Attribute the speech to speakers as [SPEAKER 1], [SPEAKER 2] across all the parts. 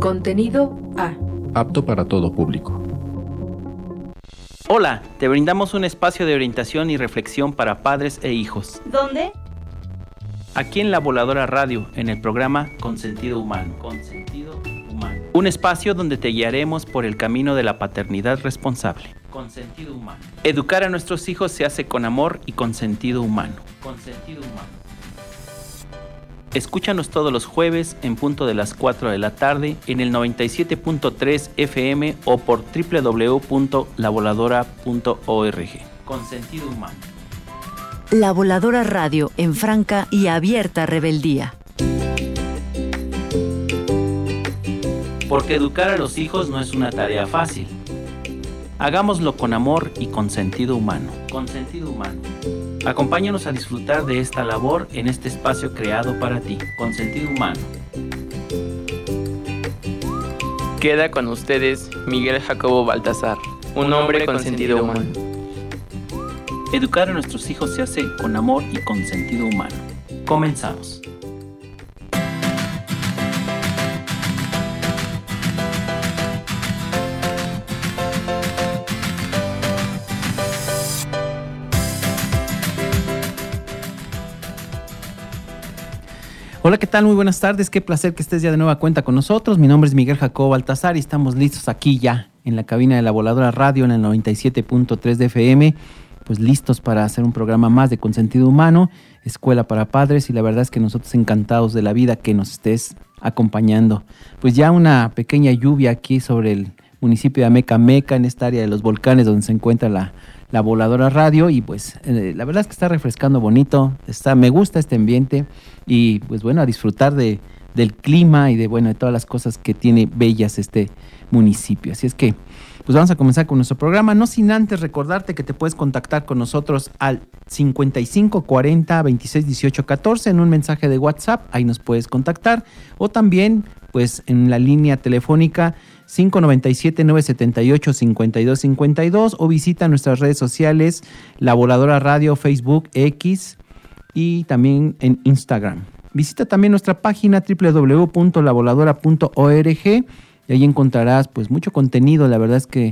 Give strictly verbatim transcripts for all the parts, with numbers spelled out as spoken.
[SPEAKER 1] Contenido A.
[SPEAKER 2] Apto para todo público.
[SPEAKER 3] Hola, te brindamos un espacio de orientación y reflexión para padres e hijos.
[SPEAKER 4] ¿Dónde?
[SPEAKER 3] Aquí en La Voladora Radio, en el programa Consentido Humano. Consentido Humano. Un espacio donde te guiaremos por el camino de la paternidad responsable. Consentido Humano. Educar a nuestros hijos se hace con amor y con sentido humano. Consentido Humano. Escúchanos todos los jueves en punto de las cuatro de la tarde en el noventa y siete punto tres F M o por doble u doble u doble u punto la voladora punto org. Con sentido humano.
[SPEAKER 5] La Voladora Radio en franca y abierta rebeldía.
[SPEAKER 3] Porque educar a los hijos no es una tarea fácil. Hagámoslo con amor y con sentido humano. Con sentido humano. Acompáñanos a disfrutar de esta labor en este espacio creado para ti, con sentido humano.
[SPEAKER 6] Queda con ustedes Miguel Jacobo Baltasar, un hombre con sentido humano.
[SPEAKER 3] Educar a nuestros hijos se hace con amor y con sentido humano. Comenzamos. Hola, ¿qué tal? Muy buenas tardes. Qué placer que estés ya de nueva cuenta con nosotros. Mi nombre es Miguel Jacobo Baltasar y estamos listos aquí ya en la cabina de La Voladora Radio en el noventa y siete punto tres de F M, pues listos para hacer un programa más de Consentido Humano, Escuela para Padres, y la verdad es que nosotros encantados de la vida que nos estés acompañando. Pues ya una pequeña lluvia aquí sobre el municipio de Ameca Meca, en esta área de los volcanes donde se encuentra la La Voladora Radio, y pues eh, la verdad es que está refrescando bonito, está, me gusta este ambiente y pues bueno, a disfrutar de, del clima y de bueno de todas las cosas que tiene bellas este municipio. Así es que pues vamos a comenzar con nuestro programa, no sin antes recordarte que te puedes contactar con nosotros al cincuenta y cinco cuarenta veintiséis dieciocho catorce en un mensaje de WhatsApp, ahí nos puedes contactar, o también pues en la línea telefónica cinco nueve siete, nueve siete ocho, cinco dos cinco dos, o visita nuestras redes sociales, La Voladora Radio, Facebook, X y también en Instagram. Visita también nuestra página doble u doble u doble u punto la voladora punto org y ahí encontrarás pues mucho contenido. La verdad es que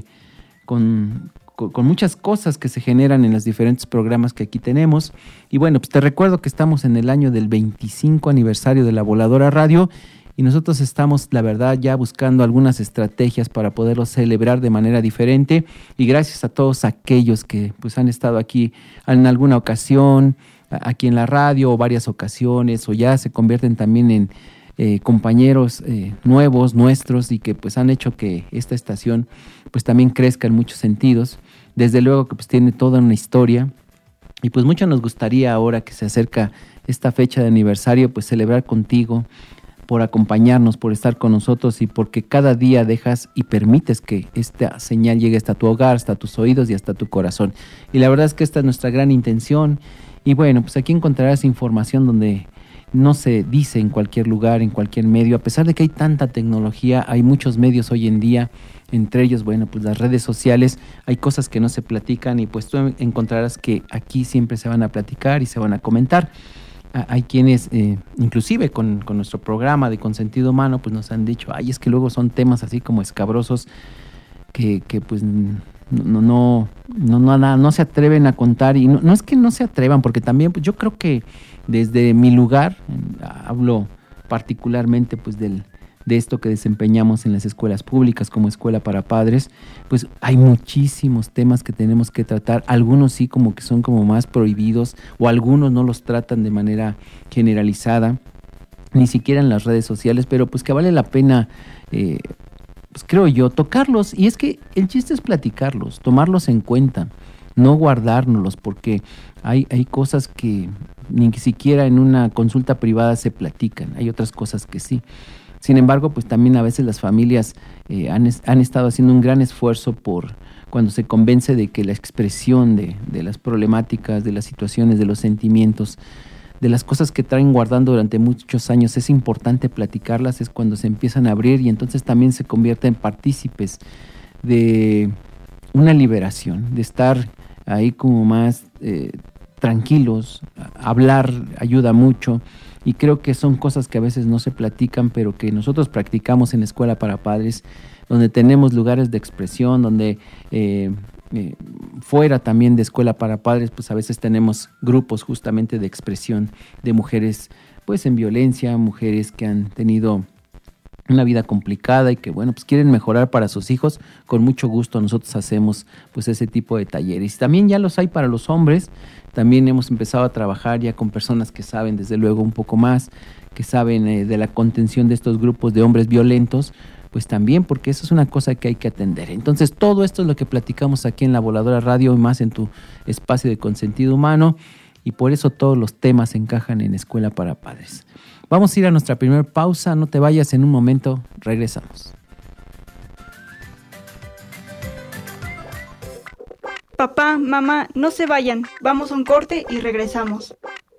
[SPEAKER 3] con, con, con muchas cosas que se generan en los diferentes programas que aquí tenemos. Y bueno, pues te recuerdo que estamos en el año del veinticinco aniversario de La Voladora Radio. Y nosotros estamos, la verdad, ya buscando algunas estrategias para poderlo celebrar de manera diferente. Y gracias a todos aquellos que pues han estado aquí en alguna ocasión, aquí en la radio, o varias ocasiones, o ya se convierten también en eh, compañeros eh, nuevos, nuestros, y que pues han hecho que esta estación pues también crezca en muchos sentidos. Desde luego que pues tiene toda una historia. Y pues mucho nos gustaría ahora que se acerca esta fecha de aniversario, pues celebrar contigo, por acompañarnos, por estar con nosotros y porque cada día dejas y permites que esta señal llegue hasta tu hogar, hasta tus oídos y hasta tu corazón. Y la verdad es que esta es nuestra gran intención. Y bueno, pues aquí encontrarás información donde no se dice en cualquier lugar, en cualquier medio. A pesar de que hay tanta tecnología, hay muchos medios hoy en día, entre ellos, bueno, pues las redes sociales, hay cosas que no se platican y pues tú encontrarás que aquí siempre se van a platicar y se van a comentar. Hay quienes, eh, inclusive con, con nuestro programa de Consentido Humano, pues nos han dicho, ay, es que luego son temas así como escabrosos que, que pues no, no, no, no, no, no se atreven a contar. Y no, no es que no se atrevan, porque también pues yo creo que desde mi lugar, hablo particularmente pues del, de esto que desempeñamos en las escuelas públicas como Escuela para Padres, pues hay muchísimos temas que tenemos que tratar. Algunos sí como que son como más prohibidos, o algunos no los tratan de manera generalizada, ni siquiera en las redes sociales, pero pues que vale la pena, eh, pues creo yo, tocarlos. Y es que el chiste es platicarlos, tomarlos en cuenta, no guardárnoslos, porque hay, hay cosas que ni siquiera en una consulta privada se platican, hay otras cosas que sí. Sin embargo, pues también a veces las familias eh, han, han estado haciendo un gran esfuerzo por cuando se convence de que la expresión de, de las problemáticas, de las situaciones, de los sentimientos, de las cosas que traen guardando durante muchos años, es importante platicarlas, es cuando se empiezan a abrir y entonces también se convierten en partícipes de una liberación, de estar ahí como más eh, tranquilos. Hablar ayuda mucho. y creo que son cosas que a veces no se platican, pero que nosotros practicamos en Escuela para Padres, donde tenemos lugares de expresión, donde eh, eh, fuera también de Escuela para Padres, pues a veces tenemos grupos justamente de expresión de mujeres pues en violencia, mujeres que han tenido una vida complicada y que bueno, pues quieren mejorar para sus hijos. Con mucho gusto nosotros hacemos pues ese tipo de talleres. También ya los hay para los hombres. También hemos empezado a trabajar ya con personas que saben desde luego un poco más, que saben eh, de la contención de estos grupos de hombres violentos, pues también, porque eso es una cosa que hay que atender. Entonces todo esto es lo que platicamos aquí en La Voladora Radio y más en tu espacio de Consentido Humano, y por eso todos los temas encajan en Escuela para Padres. Vamos a ir a nuestra primera pausa, no te vayas, en un momento regresamos.
[SPEAKER 1] Papá, mamá, no se vayan, vamos a un corte y regresamos.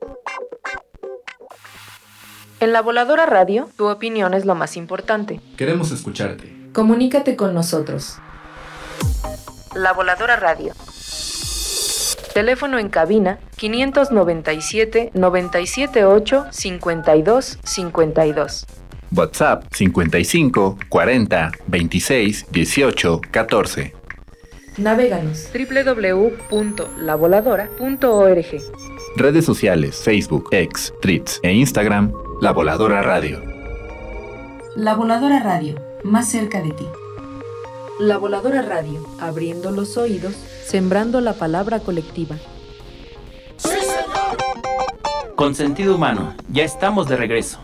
[SPEAKER 4] En La Voladora Radio, tu opinión es lo más importante.
[SPEAKER 2] Queremos escucharte.
[SPEAKER 4] Comunícate con nosotros. La Voladora Radio. Teléfono en cabina quinientos noventa y siete, noventa y siete ocho, cincuenta y dos cincuenta y dos.
[SPEAKER 7] WhatsApp cincuenta y cinco, cuarenta, veintiséis, dieciocho, catorce.
[SPEAKER 4] Navéganos doble u doble u doble u punto la voladora punto org.
[SPEAKER 7] Redes sociales, Facebook, X, Threads e Instagram, La Voladora Radio.
[SPEAKER 8] La Voladora Radio, más cerca de ti.
[SPEAKER 4] La Voladora Radio, abriendo los oídos, sembrando la palabra colectiva.
[SPEAKER 3] Con Sentido Humano, ya estamos de regreso.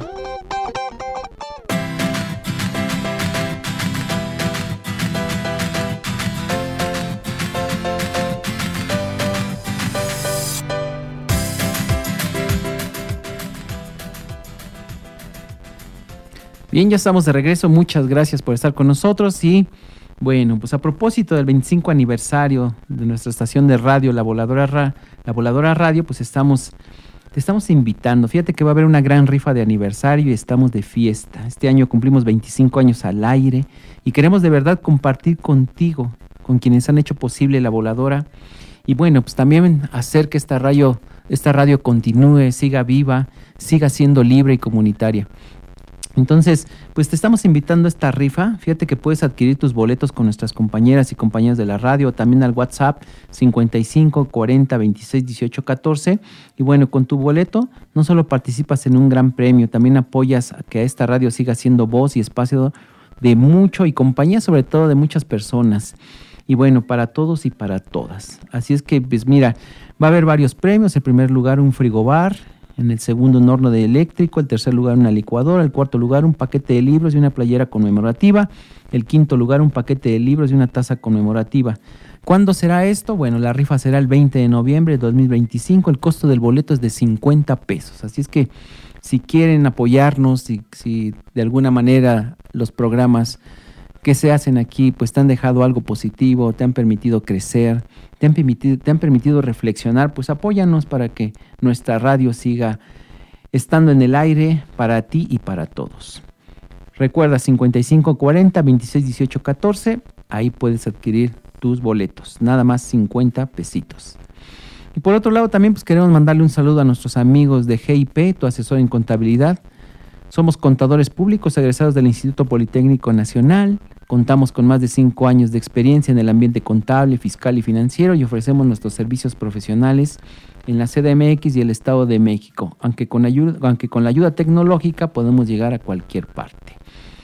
[SPEAKER 3] Bien, ya estamos de regreso. Muchas gracias por estar con nosotros. Y bueno, pues a propósito del veinticinco aniversario de nuestra estación de radio, La Voladora, Ra- La Voladora Radio, pues estamos, te estamos invitando. Fíjate que va a haber una gran rifa de aniversario y estamos de fiesta. Este año cumplimos veinticinco años al aire y queremos de verdad compartir contigo, con quienes han hecho posible La Voladora. Y bueno, pues también hacer que esta radio, esta radio continúe, siga viva, siga siendo libre y comunitaria. Entonces, pues te estamos invitando a esta rifa. Fíjate que puedes adquirir tus boletos con nuestras compañeras y compañeros de la radio, también al WhatsApp cincuenta y cinco, cuarenta, veintiséis, dieciocho, catorce. Y bueno, con tu boleto no solo participas en un gran premio, también apoyas a que esta radio siga siendo voz y espacio de mucho y compañía sobre todo de muchas personas. Y bueno, para todos y para todas. Así es que, pues mira, va a haber varios premios. En primer lugar, un frigobar. En el segundo, un horno de eléctrico. El tercer lugar, una licuadora. El cuarto lugar, un paquete de libros y una playera conmemorativa. El quinto lugar, un paquete de libros y una taza conmemorativa. ¿Cuándo será esto? Bueno, la rifa será el veinte de noviembre de dos mil veinticinco. El costo del boleto es de cincuenta pesos. Así es que si quieren apoyarnos, si, si de alguna manera los programas que se hacen aquí pues te han dejado algo positivo, te han permitido crecer, te han permitido, te han permitido reflexionar, pues apóyanos para que nuestra radio siga estando en el aire para ti y para todos. Recuerda, cincuenta y cinco, cuarenta, veintiséis, dieciocho, catorce, ahí puedes adquirir tus boletos, nada más cincuenta pesitos. Y por otro lado también pues queremos mandarle un saludo a nuestros amigos de G I P, tu asesor en contabilidad. Somos contadores públicos egresados del Instituto Politécnico Nacional. Contamos con más de cinco años de experiencia en el ambiente contable, fiscal y financiero y ofrecemos nuestros servicios profesionales en la C D M X y el Estado de México, aunque con, ayuda, aunque con la ayuda tecnológica podemos llegar a cualquier parte.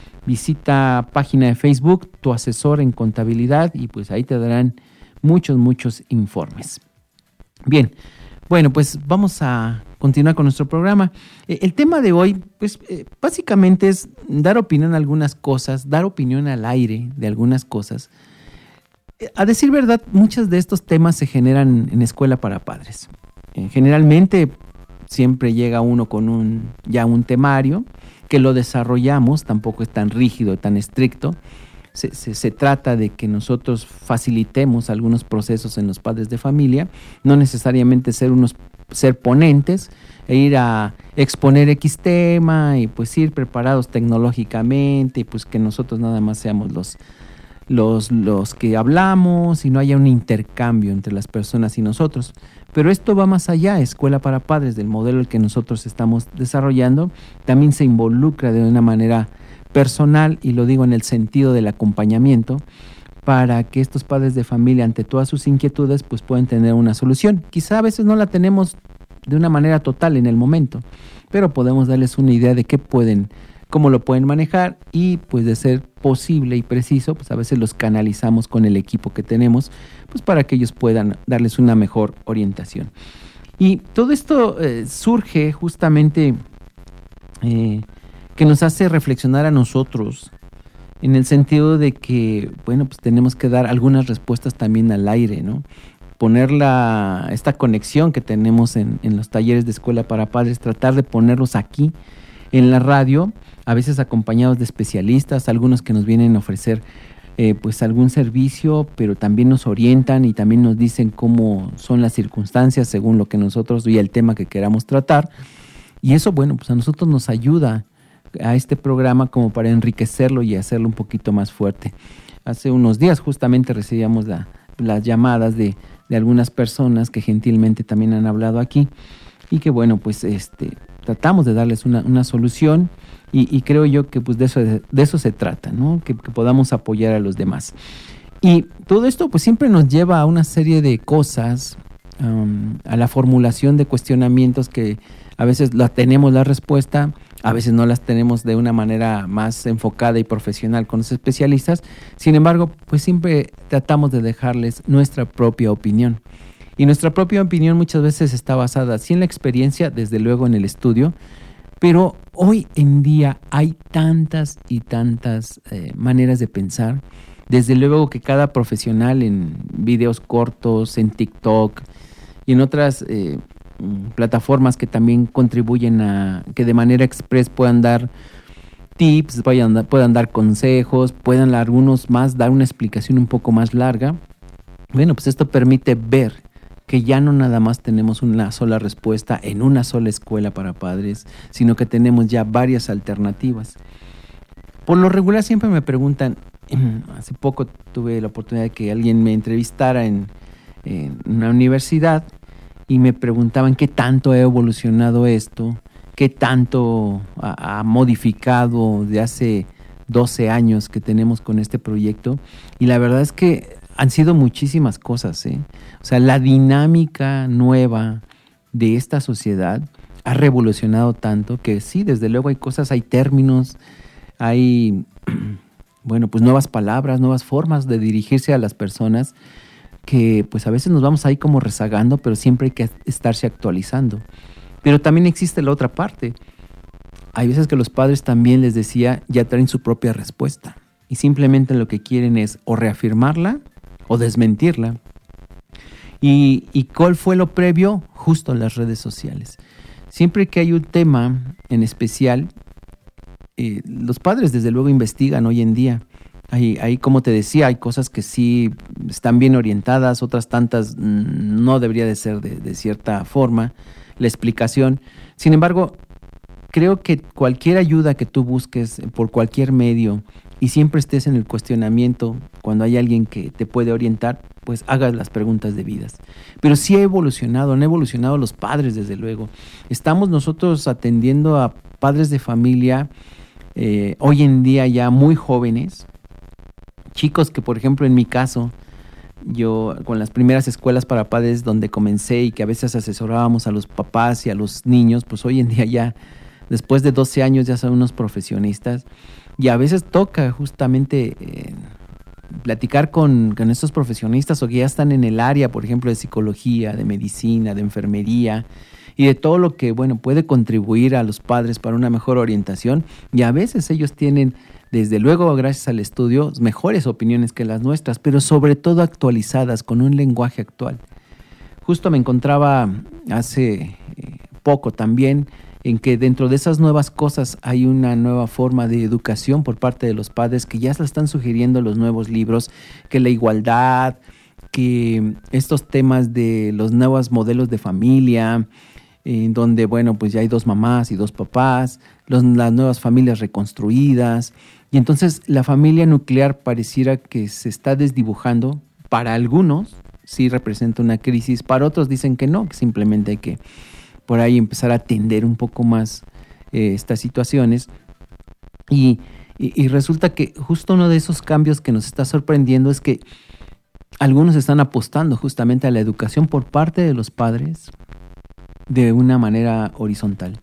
[SPEAKER 3] Visita página de Facebook, tu asesor en contabilidad, y pues ahí te darán muchos, muchos informes. Bien, bueno, pues vamos a continuar con nuestro programa. Eh, el tema de hoy, pues eh, básicamente es dar opinión a algunas cosas, dar opinión al aire de algunas cosas. Eh, a decir verdad, muchos de estos temas se generan en Escuela para Padres. Eh, generalmente siempre llega uno con un ya un temario que lo desarrollamos, tampoco es tan rígido, tan estricto. Se, se, se trata de que nosotros facilitemos algunos procesos en los padres de familia, no necesariamente ser unos ser ponentes e ir a exponer X tema y pues ir preparados tecnológicamente y pues que nosotros nada más seamos los, los, los que hablamos y no haya un intercambio entre las personas y nosotros. Pero esto va más allá. Escuela para Padres, del modelo el que nosotros estamos desarrollando, también se involucra de una manera personal, y lo digo en el sentido del acompañamiento, para que estos padres de familia, ante todas sus inquietudes, pues puedan tener una solución. Quizá a veces no la tenemos de una manera total en el momento, pero podemos darles una idea de qué pueden, cómo lo pueden manejar, y pues de ser posible y preciso, pues a veces los canalizamos con el equipo que tenemos, pues para que ellos puedan darles una mejor orientación. Y todo esto eh, surge justamente eh, que nos hace reflexionar a nosotros, en el sentido de que, bueno, pues tenemos que dar algunas respuestas también al aire, ¿no? Poner la, esta conexión que tenemos en, en los talleres de Escuela para Padres, tratar de ponerlos aquí en la radio, a veces acompañados de especialistas, algunos que nos vienen a ofrecer eh, pues algún servicio, pero también nos orientan y también nos dicen cómo son las circunstancias según lo que nosotros y el tema que queramos tratar. Y eso, bueno, pues a nosotros nos ayuda a este programa como para enriquecerlo y hacerlo un poquito más fuerte. Hace unos días justamente recibíamos la, las llamadas de, de algunas personas que gentilmente también han hablado aquí, y que bueno, pues este tratamos de darles una, una solución, y, y creo yo que pues de eso, de, de eso se trata, ¿no? Que, que podamos apoyar a los demás. Y todo esto pues siempre nos lleva a una serie de cosas, um, a la formulación de cuestionamientos que a veces la tenemos la respuesta, a veces no las tenemos de una manera más enfocada y profesional con los especialistas. Sin embargo, pues siempre tratamos de dejarles nuestra propia opinión. Y nuestra propia opinión muchas veces está basada, sí, en la experiencia, desde luego en el estudio, pero hoy en día hay tantas y tantas eh, maneras de pensar. Desde luego que cada profesional en videos cortos, en TikTok y en otras eh, plataformas que también contribuyen a que de manera express puedan dar tips, puedan dar, puedan dar consejos, puedan algunos más dar una explicación un poco más larga. Bueno, pues esto permite ver que ya no nada más tenemos una sola respuesta en una sola escuela para padres, sino que tenemos ya varias alternativas. Por lo regular siempre me preguntan, hace poco tuve la oportunidad de que alguien me entrevistara en, en una universidad, y me preguntaban qué tanto ha evolucionado esto, qué tanto ha, ha modificado de hace doce años que tenemos con este proyecto. Y la verdad es que han sido muchísimas cosas, ¿eh? O sea, la dinámica nueva de esta sociedad ha revolucionado tanto que sí, desde luego hay cosas, hay términos, hay, bueno, pues nuevas palabras, nuevas formas de dirigirse a las personas, que pues a veces nos vamos ahí como rezagando, pero siempre hay que estarse actualizando. Pero también existe la otra parte. Hay veces que los padres también, les decía, ya traen su propia respuesta, y simplemente lo que quieren es o reafirmarla o desmentirla. ¿Y, y cuál fue lo previo? Justo las redes sociales. Siempre que hay un tema en especial, eh, los padres desde luego investigan hoy en día. Ahí, ahí, como te decía, hay cosas que sí están bien orientadas, otras tantas no debería de ser de, de cierta forma la explicación. Sin embargo, creo que cualquier ayuda que tú busques por cualquier medio y siempre estés en el cuestionamiento, cuando hay alguien que te puede orientar, pues hagas las preguntas debidas. Pero sí ha evolucionado, han evolucionado los padres, desde luego. Estamos nosotros atendiendo a padres de familia eh, hoy en día ya muy jóvenes, chicos que, por ejemplo, en mi caso, yo con las primeras escuelas para padres donde comencé y que a veces asesorábamos a los papás y a los niños, pues hoy en día ya, después de doce años, ya son unos profesionistas, y a veces toca justamente eh, platicar con, con estos profesionistas, o que ya están en el área, por ejemplo, de psicología, de medicina, de enfermería, y de todo lo que, bueno, puede contribuir a los padres para una mejor orientación. Y a veces ellos tienen, desde luego, gracias al estudio, mejores opiniones que las nuestras, pero sobre todo actualizadas con un lenguaje actual. Justo me encontraba hace eh, poco también en que dentro de esas nuevas cosas hay una nueva forma de educación por parte de los padres que ya se están sugiriendo los nuevos libros, que la igualdad, que estos temas de los nuevos modelos de familia, en donde, bueno, pues ya hay dos mamás y dos papás, los, las nuevas familias reconstruidas, Y entonces la familia nuclear pareciera que se está desdibujando. Para algunos sí representa una crisis, para otros dicen que no, que simplemente hay que por ahí empezar a atender un poco más eh, estas situaciones. Y, y, y resulta que justo uno de esos cambios que nos está sorprendiendo es que algunos están apostando justamente a la educación por parte de los padres de una manera horizontal.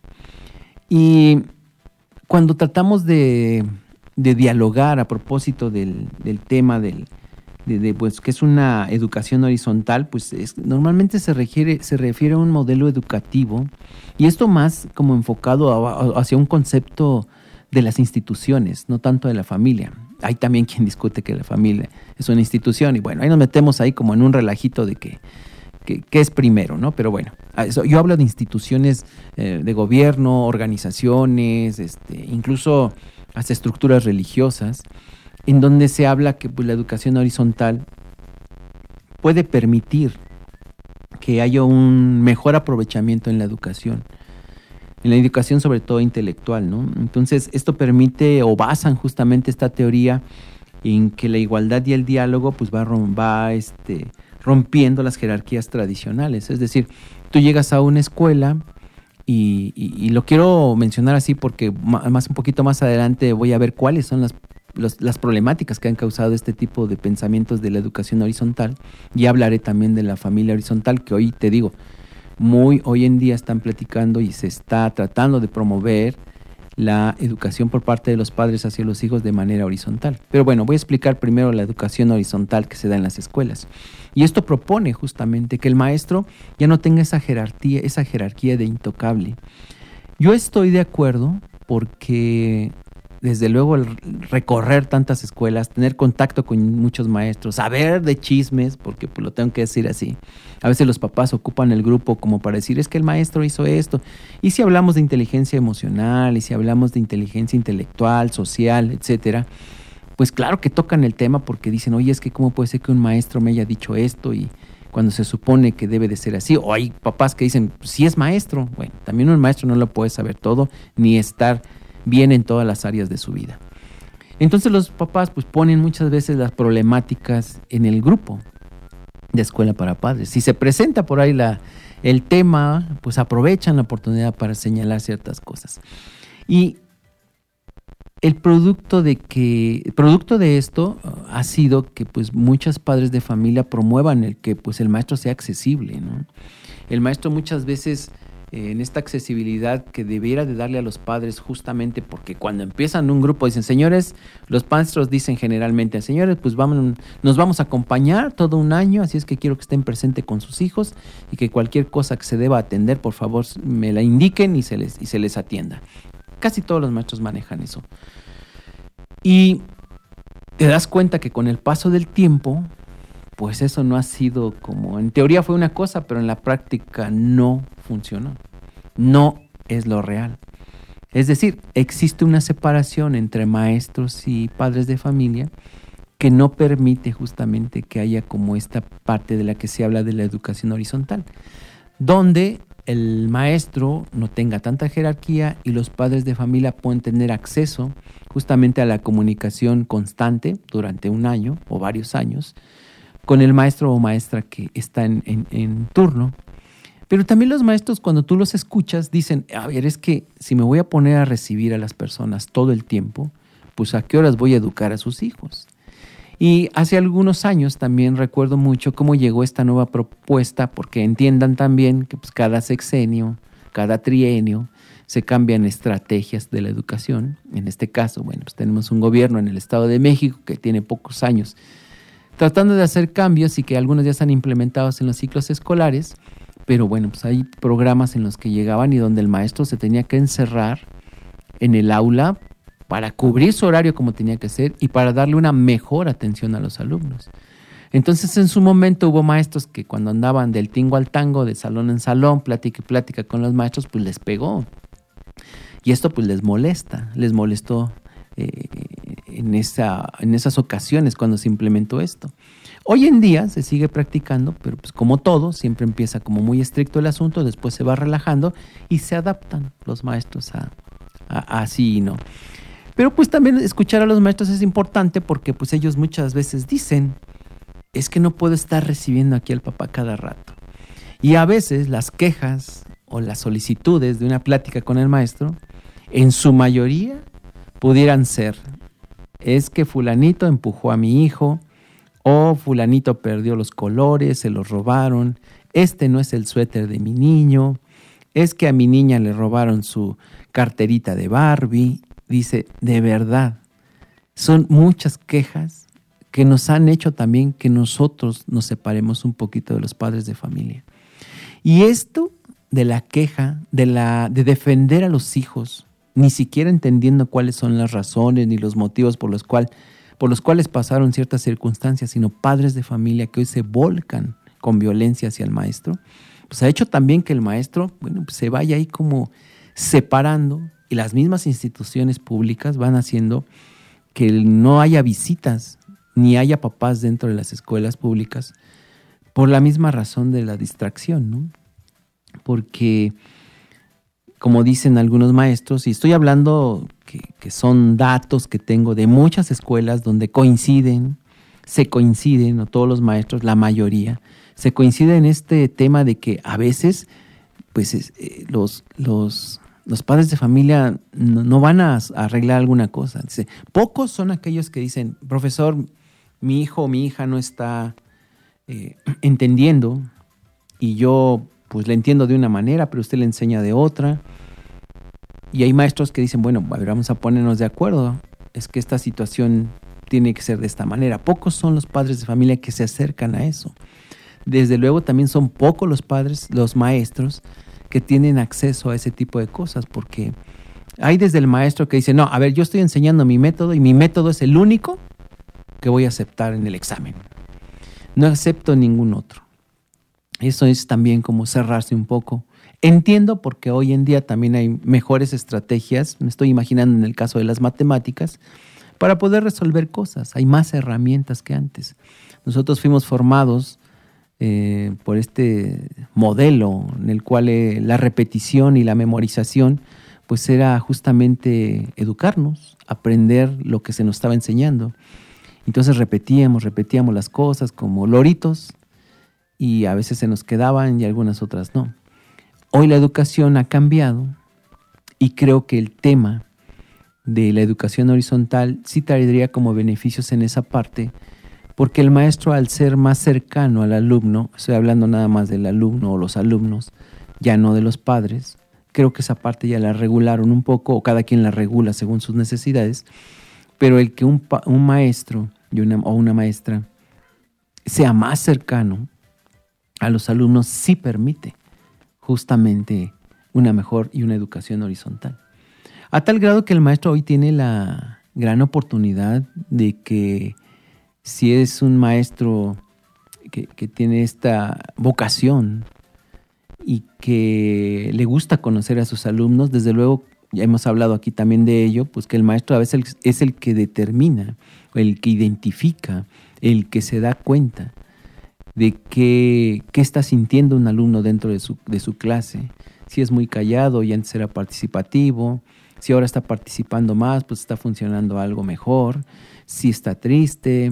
[SPEAKER 3] Y cuando tratamos de, de dialogar a propósito del, del tema del, de, de, pues, que es una educación horizontal, pues es, normalmente se refiere, se refiere a un modelo educativo, y esto más como enfocado a, a, hacia un concepto de las instituciones, no tanto de la familia. Hay también quien discute que la familia es una institución, y bueno, ahí nos metemos ahí como en un relajito de que ¿Qué, qué es primero, ¿no? Pero bueno, eso, yo hablo de instituciones eh, de gobierno, organizaciones, este, incluso hasta estructuras religiosas, en donde se habla que pues, la educación horizontal puede permitir que haya un mejor aprovechamiento en la educación, en la educación sobre todo intelectual, ¿no? Entonces, esto permite o basan justamente esta teoría en que la igualdad y el diálogo pues va, va este, rompiendo las jerarquías tradicionales. Es decir, tú llegas a una escuela y, y, y lo quiero mencionar así porque más un poquito más adelante voy a ver cuáles son las, los, las problemáticas que han causado este tipo de pensamientos de la educación horizontal, y hablaré también de la familia horizontal, que hoy te digo, muy hoy en día están platicando y se está tratando de promover la educación por parte de los padres hacia los hijos de manera horizontal. Pero bueno, voy a explicar primero la educación horizontal que se da en las escuelas. Y esto propone justamente que el maestro ya no tenga esa jerarquía, esa jerarquía de intocable. Yo estoy de acuerdo porque desde luego el recorrer tantas escuelas, tener contacto con muchos maestros, saber de chismes, porque pues lo tengo que decir así. A veces los papás ocupan el grupo como para decir, es que el maestro hizo esto. Y si hablamos de inteligencia emocional, y si hablamos de inteligencia intelectual, social, etcétera, pues claro que tocan el tema porque dicen, oye, es que cómo puede ser que un maestro me haya dicho esto y cuando se supone que debe de ser así. O hay papás que dicen, sí es maestro. Bueno, también un maestro no lo puede saber todo, ni estar bien en todas las áreas de su vida. Entonces los papás pues ponen muchas veces las problemáticas en el grupo de escuela para padres. Si se presenta por ahí la, el tema, pues aprovechan la oportunidad para señalar ciertas cosas. Y el producto de que, el producto de esto ha sido que pues muchos padres de familia promuevan el que pues el maestro sea accesible, ¿no? El maestro muchas veces en esta accesibilidad que debiera de darle a los padres, justamente porque cuando empiezan un grupo dicen, señores, los maestros dicen generalmente, señores, pues vamos, nos vamos a acompañar todo un año, así es que quiero que estén presentes con sus hijos y que cualquier cosa que se deba atender, por favor, me la indiquen y se les, y se les atienda. Casi todos los maestros manejan eso. Y te das cuenta que con el paso del tiempo, pues eso no ha sido como, en teoría fue una cosa, pero en la práctica no funcionó. No es lo real. Es decir, existe una separación entre maestros y padres de familia que no permite justamente que haya como esta parte de la que se habla de la educación horizontal, donde el maestro no tenga tanta jerarquía y los padres de familia pueden tener acceso justamente a la comunicación constante durante un año o varios años con el maestro o maestra que está en, en, en turno. Pero también los maestros, cuando tú los escuchas, dicen, a ver, es que si me voy a poner a recibir a las personas todo el tiempo, pues ¿a qué horas voy a educar a sus hijos? Y hace algunos años también recuerdo mucho cómo llegó esta nueva propuesta, porque entiendan también que pues, cada sexenio, cada trienio, se cambian estrategias de la educación. En este caso, bueno, pues tenemos un gobierno en el Estado de México que tiene pocos años tratando de hacer cambios y que algunos ya están implementados en los ciclos escolares, pero bueno, pues hay programas en los que llegaban y donde el maestro se tenía que encerrar en el aula para cubrir su horario como tenía que ser y para darle una mejor atención a los alumnos. Entonces en su momento hubo maestros que cuando andaban del tingo al tango, de salón en salón, plática y plática con los maestros, pues les pegó. Y esto pues les molesta, les molestó Eh, en, esa, en esas ocasiones cuando se implementó esto. Hoy en día se sigue practicando, pero pues como todo, siempre empieza como muy estricto el asunto, después se va relajando y se adaptan los maestros a, a, a sí y no. Pero pues también escuchar a los maestros es importante porque pues ellos muchas veces dicen, es que no puedo estar recibiendo aquí al papá cada rato. Y a veces las quejas o las solicitudes de una plática con el maestro, en su mayoría pudieran ser, es que fulanito empujó a mi hijo, o fulanito perdió los colores, se los robaron, este no es el suéter de mi niño, es que a mi niña le robaron su carterita de Barbie. Dice, de verdad, son muchas quejas que nos han hecho también que nosotros nos separemos un poquito de los padres de familia. Y esto de la queja, de, la, de defender a los hijos, ni siquiera entendiendo cuáles son las razones ni los motivos por los, cual, por los cuales pasaron ciertas circunstancias, sino padres de familia que hoy se volcan con violencia hacia el maestro, pues ha hecho también que el maestro, bueno, pues se vaya ahí como separando, y las mismas instituciones públicas van haciendo que no haya visitas ni haya papás dentro de las escuelas públicas por la misma razón de la distracción, ¿no? Porque, como dicen algunos maestros, y estoy hablando que, que son datos que tengo de muchas escuelas donde coinciden, se coinciden, no todos los maestros, la mayoría, se coincide en este tema de que a veces pues, eh, los, los, los padres de familia no, no van a arreglar alguna cosa. Dice, pocos son aquellos que dicen, profesor, mi hijo o mi hija no está eh, entendiendo y yo pues le entiendo de una manera, pero usted le enseña de otra. Y hay maestros que dicen, bueno, a ver, vamos a ponernos de acuerdo, es que esta situación tiene que ser de esta manera. Pocos son los padres de familia que se acercan a eso. Desde luego también son pocos los padres, los maestros que tienen acceso a ese tipo de cosas, porque hay desde el maestro que dice, no, a ver, yo estoy enseñando mi método y mi método es el único que voy a aceptar en el examen. No acepto ningún otro. Eso es también como cerrarse un poco. Entiendo porque hoy en día también hay mejores estrategias, me estoy imaginando en el caso de las matemáticas, para poder resolver cosas. Hay más herramientas que antes. Nosotros fuimos formados eh, por este modelo en el cual eh, la repetición y la memorización pues era justamente educarnos, aprender lo que se nos estaba enseñando. Entonces repetíamos, repetíamos las cosas como loritos y a veces se nos quedaban y algunas otras no. Hoy la educación ha cambiado y creo que el tema de la educación horizontal sí traería como beneficios en esa parte, porque el maestro, al ser más cercano al alumno, estoy hablando nada más del alumno o los alumnos, ya no de los padres, creo que esa parte ya la regularon un poco, o cada quien la regula según sus necesidades, pero el que un, un maestro y una, o una maestra sea más cercano a los alumnos sí permite justamente una mejor y una educación horizontal. A tal grado que el maestro hoy tiene la gran oportunidad de que si es un maestro que, que tiene esta vocación y que le gusta conocer a sus alumnos, desde luego, ya hemos hablado aquí también de ello, pues que el maestro a veces es el que determina, el que identifica, el que se da cuenta de qué, qué está sintiendo un alumno dentro de su, de su clase. Si es muy callado y antes era participativo, si ahora está participando más, pues está funcionando algo mejor, si está triste,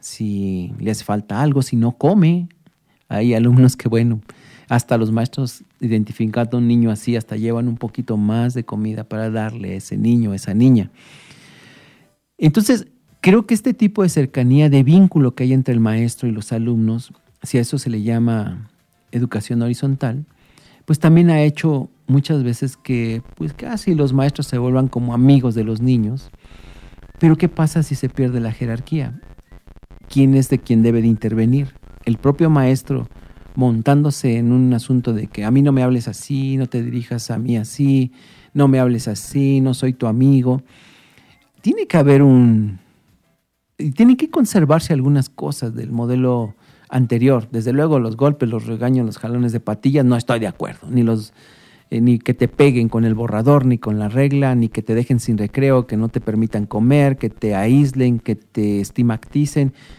[SPEAKER 3] si le hace falta algo, si no come. Hay alumnos que, bueno, hasta los maestros identificando a un niño así, hasta llevan un poquito más de comida para darle a ese niño, a esa niña. Entonces, creo que este tipo de cercanía, de vínculo que hay entre el maestro y los alumnos, si a eso se le llama educación horizontal, pues también ha hecho muchas veces que pues casi los maestros se vuelvan como amigos de los niños. Pero ¿qué pasa si se pierde la jerarquía? ¿Quién es de quien debe de intervenir? El propio maestro montándose en un asunto de que a mí no me hables así, no te dirijas a mí así, no me hables así, no soy tu amigo. Tiene que haber un... Tienen que conservarse algunas cosas del modelo anterior. Desde luego los golpes, los regaños, los jalones de patillas, no estoy de acuerdo. Ni los eh, ni que te peguen con el borrador, ni con la regla, ni que te dejen sin recreo, que no te permitan comer, que te aíslen, que te estigmaticen.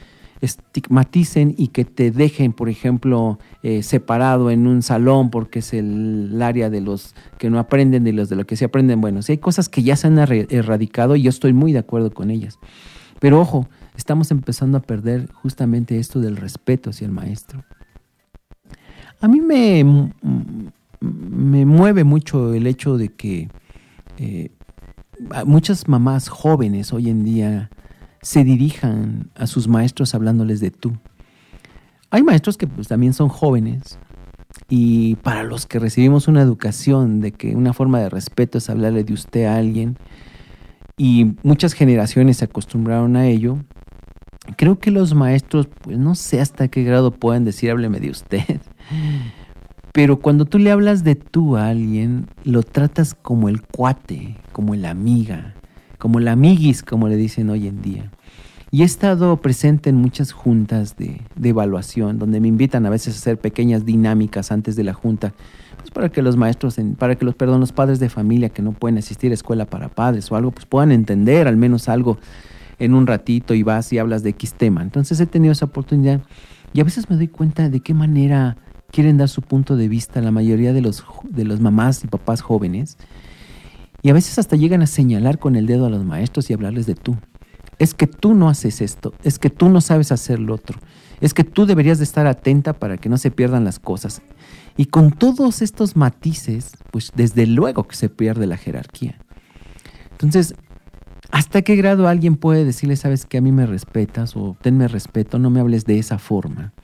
[SPEAKER 3] estigmaticen y que te dejen, por ejemplo, eh, separado en un salón porque es el, el área de los que no aprenden, de los de lo que sí aprenden. Bueno, sí hay cosas que ya se han er- erradicado y yo estoy muy de acuerdo con ellas. Pero ojo, estamos empezando a perder justamente esto del respeto hacia el maestro. A mí me, me mueve mucho el hecho de que eh, muchas mamás jóvenes hoy en día se dirijan a sus maestros hablándoles de tú. Hay maestros que pues, también son jóvenes y para los que recibimos una educación de que una forma de respeto es hablarle de usted a alguien y muchas generaciones se acostumbraron a ello, creo que los maestros, pues no sé hasta qué grado pueden decir hábleme de usted, pero cuando tú le hablas de tú a alguien, lo tratas como el cuate, como la amiga, como la amiguis, como le dicen hoy en día. Y he estado presente en muchas juntas de, de evaluación, donde me invitan a veces a hacer pequeñas dinámicas antes de la junta, pues para que los maestros, para que los, perdón, los padres de familia que no pueden asistir a escuela para padres o algo, pues puedan entender al menos algo en un ratito y vas y hablas de X tema. Entonces he tenido esa oportunidad y a veces me doy cuenta de qué manera quieren dar su punto de vista la mayoría de los, de los mamás y papás jóvenes. Y a veces hasta llegan a señalar con el dedo a los maestros y hablarles de tú. Es que tú no haces esto, es que tú no sabes hacer lo otro, es que tú deberías de estar atenta para que no se pierdan las cosas. Y con todos estos matices, pues desde luego que se pierde la jerarquía. Entonces, ¿hasta qué grado alguien puede decirle, sabes que a mí me respetas o tenme respeto, no me hables de esa forma?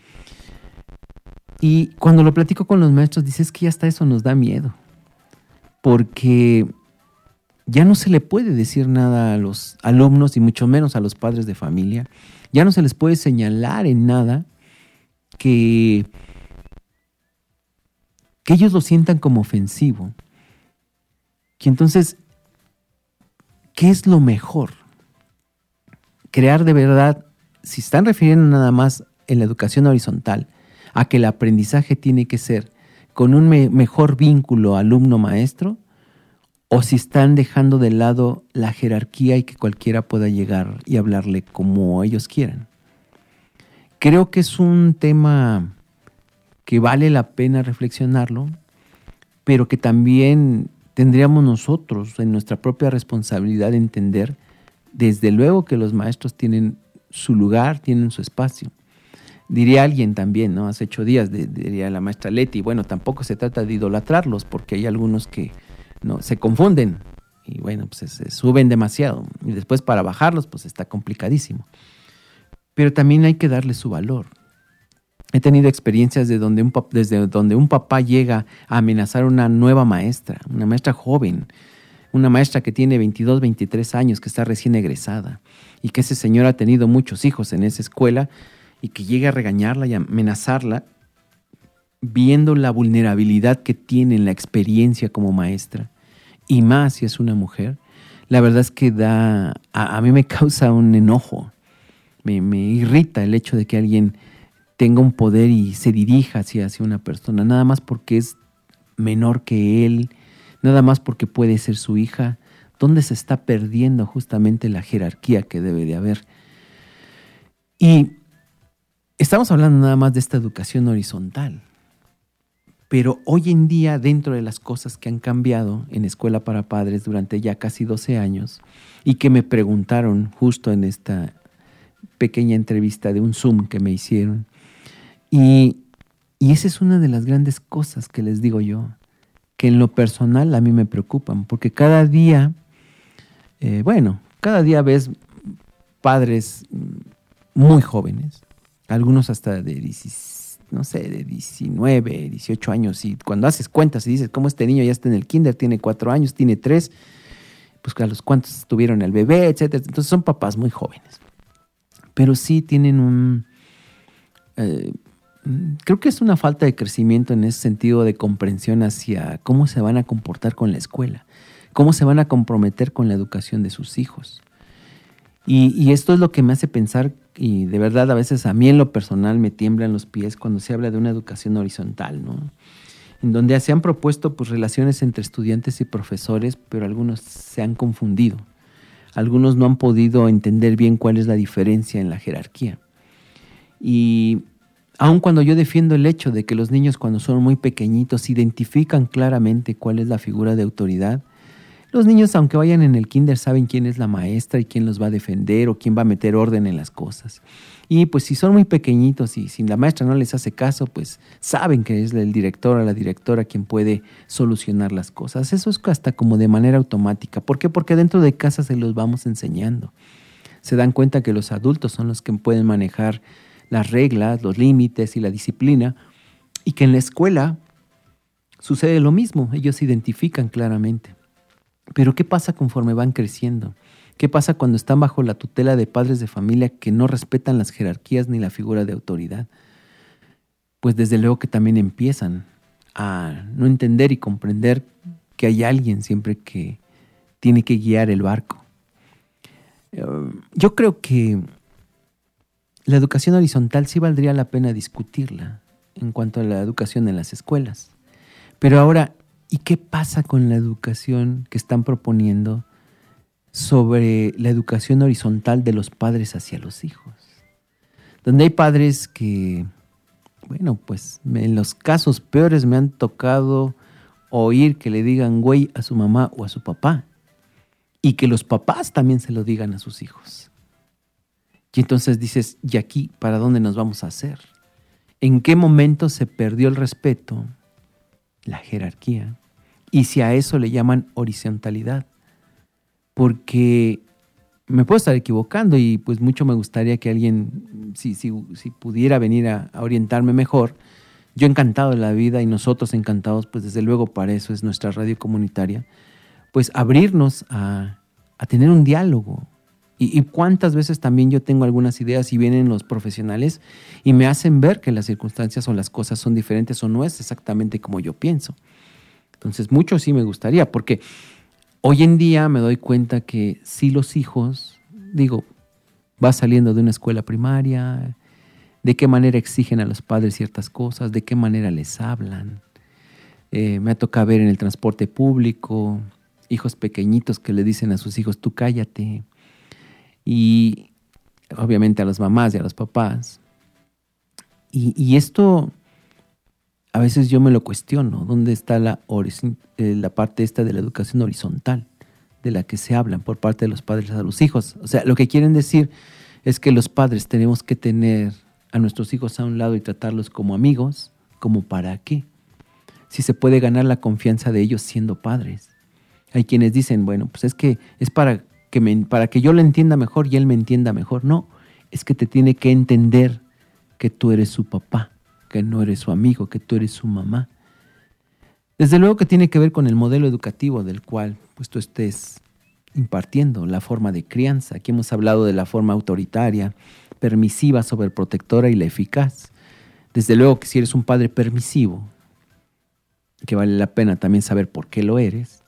[SPEAKER 3] Y cuando lo platico con los maestros, dices que ya hasta eso nos da miedo, porque ya no se le puede decir nada a los alumnos y mucho menos a los padres de familia. Ya no se les puede señalar en nada que, que ellos lo sientan como ofensivo. Que entonces, ¿qué es lo mejor? Crear de verdad, si están refiriendo nada más en la educación horizontal, a que el aprendizaje tiene que ser con un me- mejor vínculo alumno-maestro, o si están dejando de lado la jerarquía y que cualquiera pueda llegar y hablarle como ellos quieran. Creo que es un tema que vale la pena reflexionarlo, pero que también tendríamos nosotros en nuestra propia responsabilidad de entender, desde luego que los maestros tienen su lugar, tienen su espacio. Diría alguien también, ¿no? Hace ocho días, de, diría la maestra Leti, bueno, tampoco se trata de idolatrarlos, porque hay algunos que no se confunden y bueno, pues se, se suben demasiado y después para bajarlos pues está complicadísimo. Pero también hay que darle su valor. He tenido experiencias de donde un, desde donde un papá llega a amenazar a una nueva maestra, una maestra joven, una maestra que tiene veintidós, veintitrés años, que está recién egresada y que ese señor ha tenido muchos hijos en esa escuela y que llega a regañarla y a amenazarla, viendo la vulnerabilidad que tiene en la experiencia como maestra, y más si es una mujer, la verdad es que da, a, a mí me causa un enojo, me, me irrita el hecho de que alguien tenga un poder y se dirija hacia, hacia una persona, nada más porque es menor que él, nada más porque puede ser su hija, donde se está perdiendo justamente la jerarquía que debe de haber. Y estamos hablando nada más de esta educación horizontal. Pero hoy en día, dentro de las cosas que han cambiado en Escuela para Padres durante ya casi doce años, y que me preguntaron justo en esta pequeña entrevista de un Zoom que me hicieron, y, y esa es una de las grandes cosas que les digo yo, que en lo personal a mí me preocupan, porque cada día, eh, bueno, cada día ves padres muy jóvenes, algunos hasta de dieciséis, no sé, de diecinueve, dieciocho años, y cuando haces cuentas y dices, ¿cómo este niño ya está en el kinder? Tiene cuatro años, tiene tres, pues a los cuantos tuvieron el bebé, etcétera. Entonces son papás muy jóvenes. Pero sí tienen un... Eh, creo que es una falta de crecimiento en ese sentido de comprensión hacia cómo se van a comportar con la escuela, cómo se van a comprometer con la educación de sus hijos. Y, y esto es lo que me hace pensar, y de verdad a veces a mí en lo personal me tiemblan los pies cuando se habla de una educación horizontal, ¿no? En donde se han propuesto pues, relaciones entre estudiantes y profesores, pero algunos se han confundido. Algunos no han podido entender bien cuál es la diferencia en la jerarquía. Y aun cuando yo defiendo el hecho de que los niños cuando son muy pequeñitos identifican claramente cuál es la figura de autoridad, los niños, aunque vayan en el kinder, saben quién es la maestra y quién los va a defender o quién va a meter orden en las cosas. Y pues si son muy pequeñitos y si la maestra no les hace caso, pues saben que es el director o la directora quien puede solucionar las cosas. Eso es hasta como de manera automática. ¿Por qué? Porque dentro de casa se los vamos enseñando. Se dan cuenta que los adultos son los que pueden manejar las reglas, los límites y la disciplina, y que en la escuela sucede lo mismo. Ellos se identifican claramente. Pero ¿qué pasa conforme van creciendo? ¿Qué pasa cuando están bajo la tutela de padres de familia que no respetan las jerarquías ni la figura de autoridad? Pues desde luego que también empiezan a no entender y comprender que hay alguien siempre que tiene que guiar el barco. Yo creo que la educación horizontal sí valdría la pena discutirla en cuanto a la educación en las escuelas. Pero ahora, ¿y qué pasa con la educación que están proponiendo sobre la educación horizontal de los padres hacia los hijos? Donde hay padres que, bueno, pues en los casos peores me han tocado oír que le digan güey a su mamá o a su papá, y que los papás también se lo digan a sus hijos. Y entonces dices, ¿y aquí para dónde nos vamos a hacer? ¿En qué momento se perdió el respeto, la jerarquía? Y si a eso le llaman horizontalidad. Porque me puedo estar equivocando y pues mucho me gustaría que alguien, si, si, si pudiera venir a, a orientarme mejor. Yo encantado de la vida y nosotros encantados, pues desde luego para eso es nuestra radio comunitaria, pues abrirnos a, a tener un diálogo. Y, y cuántas veces también yo tengo algunas ideas y vienen los profesionales y me hacen ver que las circunstancias o las cosas son diferentes o no es exactamente como yo pienso. Entonces mucho sí me gustaría, porque hoy en día me doy cuenta que sí los hijos, digo, va saliendo de una escuela primaria, de qué manera exigen a los padres ciertas cosas, de qué manera les hablan. Eh, me ha tocado ver en el transporte público hijos pequeñitos que le dicen a sus hijos, tú cállate. Y obviamente a las mamás y a los papás. Y, y esto a veces yo me lo cuestiono. ¿Dónde está la, eh, la parte esta de la educación horizontal de la que se hablan por parte de los padres a los hijos? O sea, lo que quieren decir es que los padres tenemos que tener a nuestros hijos a un lado y tratarlos como amigos. ¿Como para qué? Si se puede ganar la confianza de ellos siendo padres. Hay quienes dicen, bueno, pues es que es para que, me, para que yo lo entienda mejor y él me entienda mejor. No, es que te tiene que entender que tú eres su papá, que no eres su amigo, que tú eres su mamá. Desde luego que tiene que ver con el modelo educativo del cual pues, tú estés impartiendo, la forma de crianza. Aquí hemos hablado de la forma autoritaria, permisiva, sobreprotectora y la eficaz. Desde luego que si eres un padre permisivo, que vale la pena también saber por qué lo eres,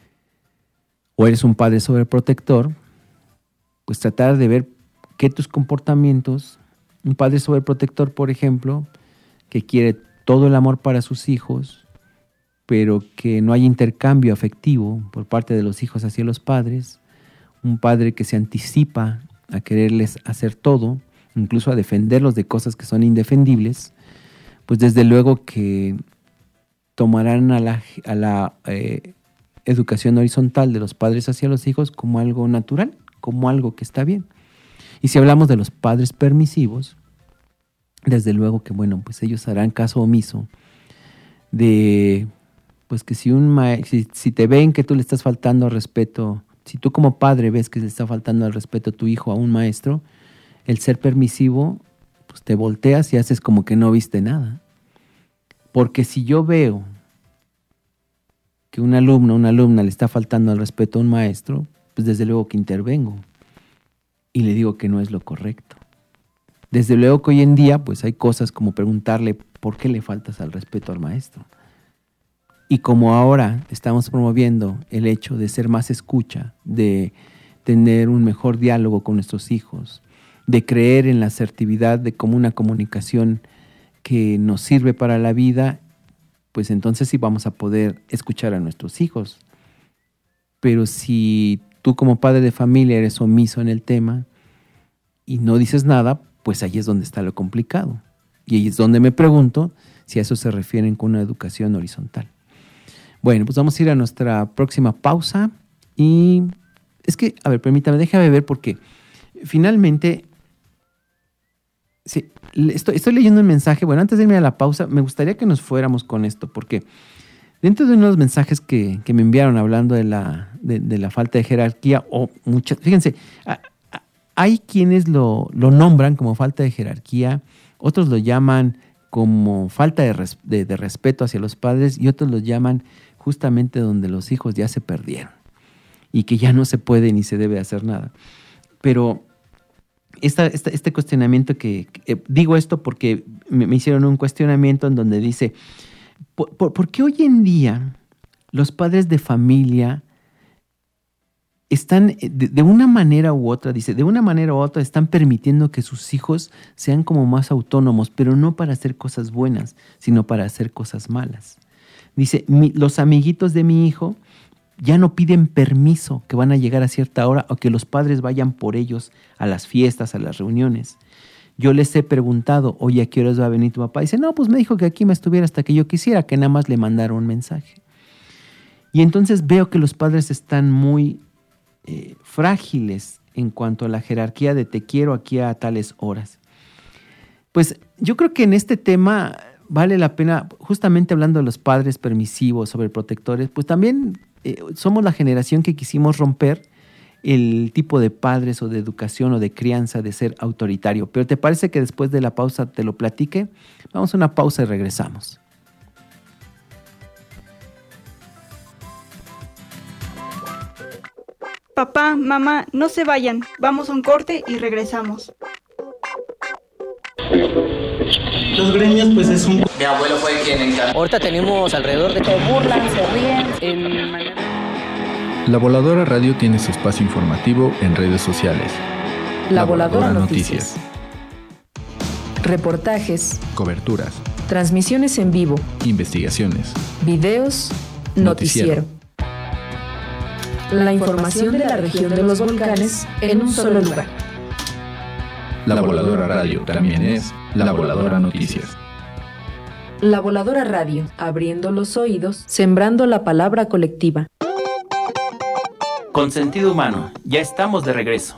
[SPEAKER 3] o eres un padre sobreprotector, pues tratar de ver que tus comportamientos, un padre sobreprotector, por ejemplo, que quiere todo el amor para sus hijos, pero que no hay intercambio afectivo por parte de los hijos hacia los padres, un padre que se anticipa a quererles hacer todo, incluso a defenderlos de cosas que son indefendibles, pues desde luego que tomarán a la, a la eh, educación horizontal de los padres hacia los hijos como algo natural, como algo que está bien. Y si hablamos de los padres permisivos, desde luego que, bueno, pues ellos harán caso omiso de, pues que si, un ma- si, si te ven que tú le estás faltando al respeto, si tú como padre ves que le está faltando al respeto a tu hijo, a un maestro, el ser permisivo, pues te volteas y haces como que no viste nada. Porque si yo veo que un alumno o una alumna le está faltando al respeto a un maestro, pues desde luego que intervengo y le digo que no es lo correcto. Desde luego que hoy en día pues hay cosas como preguntarle ¿por qué le faltas al respeto al maestro? Y como ahora estamos promoviendo el hecho de ser más escucha, de tener un mejor diálogo con nuestros hijos, de creer en la asertividad de como una comunicación que nos sirve para la vida, pues entonces sí vamos a poder escuchar a nuestros hijos. Pero si tú como padre de familia eres omiso en el tema y no dices nada, pues ahí es donde está lo complicado. Y ahí es donde me pregunto si a eso se refieren con una educación horizontal. Bueno, pues vamos a ir a nuestra próxima pausa. Y es que, a ver, permítame, déjame ver porque finalmente, sí, estoy, estoy leyendo un mensaje. Bueno, antes de irme a la pausa, me gustaría que nos fuéramos con esto, porque dentro de unos mensajes que, que me enviaron hablando de la, de, de la falta de jerarquía, o muchas, fíjense, a, a, hay quienes lo, lo nombran como falta de jerarquía, otros lo llaman como falta de, res, de, de respeto hacia los padres y otros lo llaman justamente donde los hijos ya se perdieron y que ya no se puede ni se debe hacer nada. Pero esta, esta, este cuestionamiento que, que eh, digo esto porque me, me hicieron un cuestionamiento en donde dice, ¿por, por, ¿por qué hoy en día los padres de familia están de, de una manera u otra, dice, de una manera u otra están permitiendo que sus hijos sean como más autónomos, pero no para hacer cosas buenas, sino para hacer cosas malas? Dice, mi, los amiguitos de mi hijo ya no piden permiso que van a llegar a cierta hora o que los padres vayan por ellos a las fiestas, a las reuniones. Yo les he preguntado, oye, ¿a qué horas va a venir tu papá? Dice, no, pues me dijo que aquí me estuviera hasta que yo quisiera, que nada más le mandara un mensaje. Y entonces veo que los padres están muy eh, frágiles en cuanto a la jerarquía de te quiero aquí a tales horas. Pues yo creo que en este tema vale la pena, justamente hablando de los padres permisivos, sobreprotectores, pues también eh, somos la generación que quisimos romper el tipo de padres o de educación o de crianza de ser autoritario. Pero ¿te parece que después de la pausa te lo platique? Vamos a una pausa y regresamos.
[SPEAKER 1] Papá, mamá, no se vayan. Vamos a un corte y regresamos.
[SPEAKER 9] Los gremios, pues es un...
[SPEAKER 6] Mi abuelo fue quien encargó.
[SPEAKER 10] Ahorita tenemos alrededor de...
[SPEAKER 11] Se burlan, se ríen. En...
[SPEAKER 2] La Voladora Radio tiene su espacio informativo en redes sociales.
[SPEAKER 4] La, La Voladora, Voladora Noticias.
[SPEAKER 2] Noticias.
[SPEAKER 4] Reportajes.
[SPEAKER 2] Coberturas.
[SPEAKER 4] Transmisiones en vivo.
[SPEAKER 2] Investigaciones.
[SPEAKER 4] Videos. Noticiero. Noticiero. La información de la región de los volcanes en un solo lugar.
[SPEAKER 2] La Voladora Radio también es La Voladora Noticias.
[SPEAKER 4] La Voladora Radio, abriendo los oídos, sembrando la palabra colectiva.
[SPEAKER 3] Con sentido humano, ya estamos de regreso.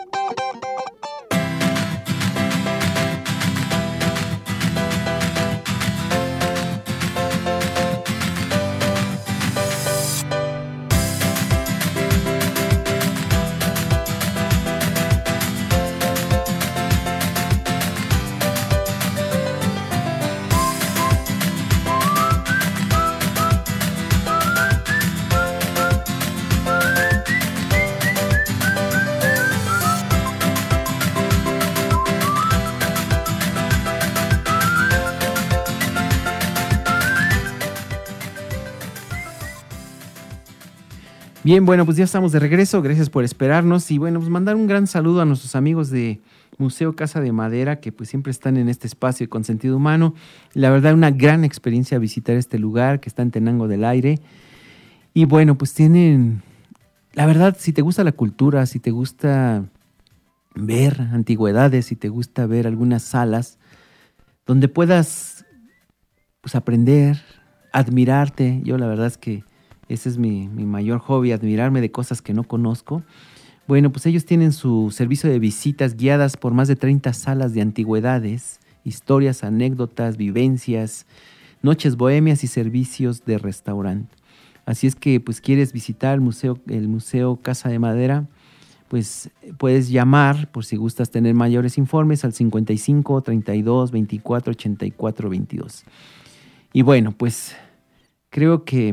[SPEAKER 3] Bien, bueno, pues ya estamos de regreso, gracias por esperarnos y bueno, pues mandar un gran saludo a nuestros amigos de Museo Casa de Madera que pues siempre están en este espacio con sentido humano. La verdad, una gran experiencia visitar este lugar que está en Tenango del Aire y bueno, pues tienen, la verdad, si te gusta la cultura, si te gusta ver antigüedades, si te gusta ver algunas salas donde puedas pues aprender, admirarte, yo la verdad es que ese es mi, mi mayor hobby, admirarme de cosas que no conozco. Bueno, pues ellos tienen su servicio de visitas guiadas por más de treinta salas de antigüedades, historias, anécdotas, vivencias, noches bohemias y servicios de restaurante. Así es que, pues, quieres visitar el museo, el Museo Casa de Madera, pues puedes llamar, por si gustas tener mayores informes, al cincuenta y cinco, treinta y dos, veinticuatro, ochenta y cuatro, veintidós. Y bueno, pues creo que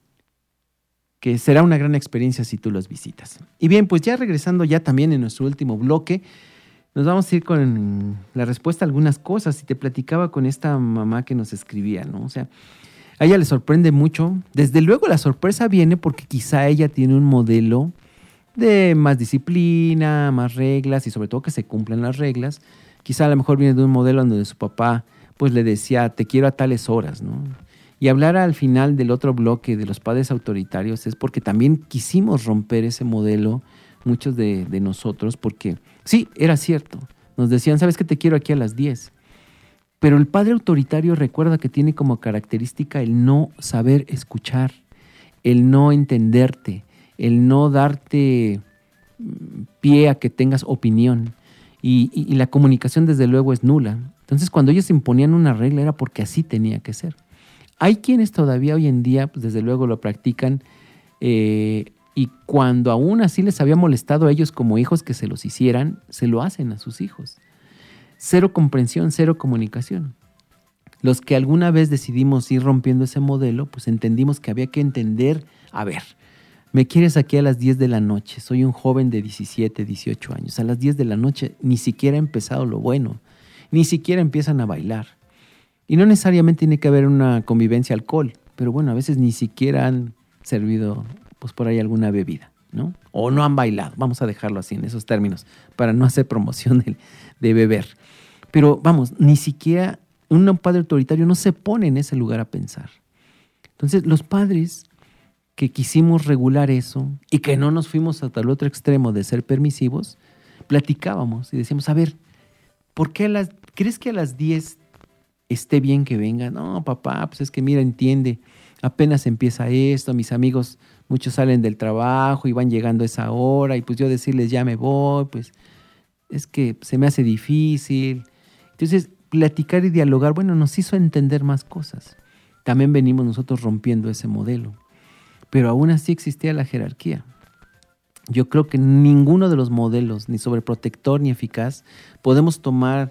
[SPEAKER 3] que será una gran experiencia si tú los visitas. Y bien, pues ya regresando ya también en nuestro último bloque, nos vamos a ir con la respuesta a algunas cosas. Y te platicaba con esta mamá que nos escribía, ¿no? O sea, a ella le sorprende mucho. Desde luego la sorpresa viene porque quizá ella tiene un modelo de más disciplina, más reglas y sobre todo que se cumplan las reglas. Quizá a lo mejor viene de un modelo donde su papá pues le decía, te quiero a tales horas, ¿no? Y hablar al final del otro bloque de los padres autoritarios es porque también quisimos romper ese modelo, muchos de, de nosotros, porque sí, era cierto, Nos decían, ¿sabes qué? Te quiero aquí a las diez. Pero el padre autoritario recuerda que tiene como característica el no saber escuchar, el no entenderte, el no darte pie a que tengas opinión. Y, y, y la comunicación desde luego es nula. Entonces cuando ellos imponían una regla era porque así tenía que ser. Hay quienes todavía hoy en día, pues desde luego lo practican, eh, y cuando aún así les había molestado a ellos como hijos que se los hicieran, se lo hacen a sus hijos. Cero comprensión, cero comunicación. Los que alguna vez decidimos ir rompiendo ese modelo, pues entendimos que había que entender, a ver, me quieres aquí a las diez de la noche, soy un joven de diecisiete, dieciocho años, a las diez de la noche ni siquiera ha empezado lo bueno, ni siquiera empiezan a bailar. Y no necesariamente tiene que haber una convivencia alcohol, pero bueno, a veces ni siquiera han servido pues por ahí alguna bebida, ¿no? O no han bailado, vamos a dejarlo así en esos términos, para no hacer promoción de, de beber. Pero vamos, ni siquiera un padre autoritario no se pone en ese lugar a pensar. Entonces, los padres que quisimos regular eso y que no nos fuimos hasta el otro extremo de ser permisivos, platicábamos y decíamos, a ver, ¿por qué a las, crees que a las diez esté bien que venga? No, papá, pues es que mira, entiende, apenas empieza esto, mis amigos, muchos salen del trabajo y van llegando a esa hora y pues yo decirles ya me voy, pues es que se me hace difícil. Entonces, platicar y dialogar, bueno, nos hizo entender más cosas. También venimos nosotros rompiendo ese modelo. Pero aún así existía la jerarquía. Yo creo que ninguno de los modelos, ni sobreprotector ni eficaz, podemos tomar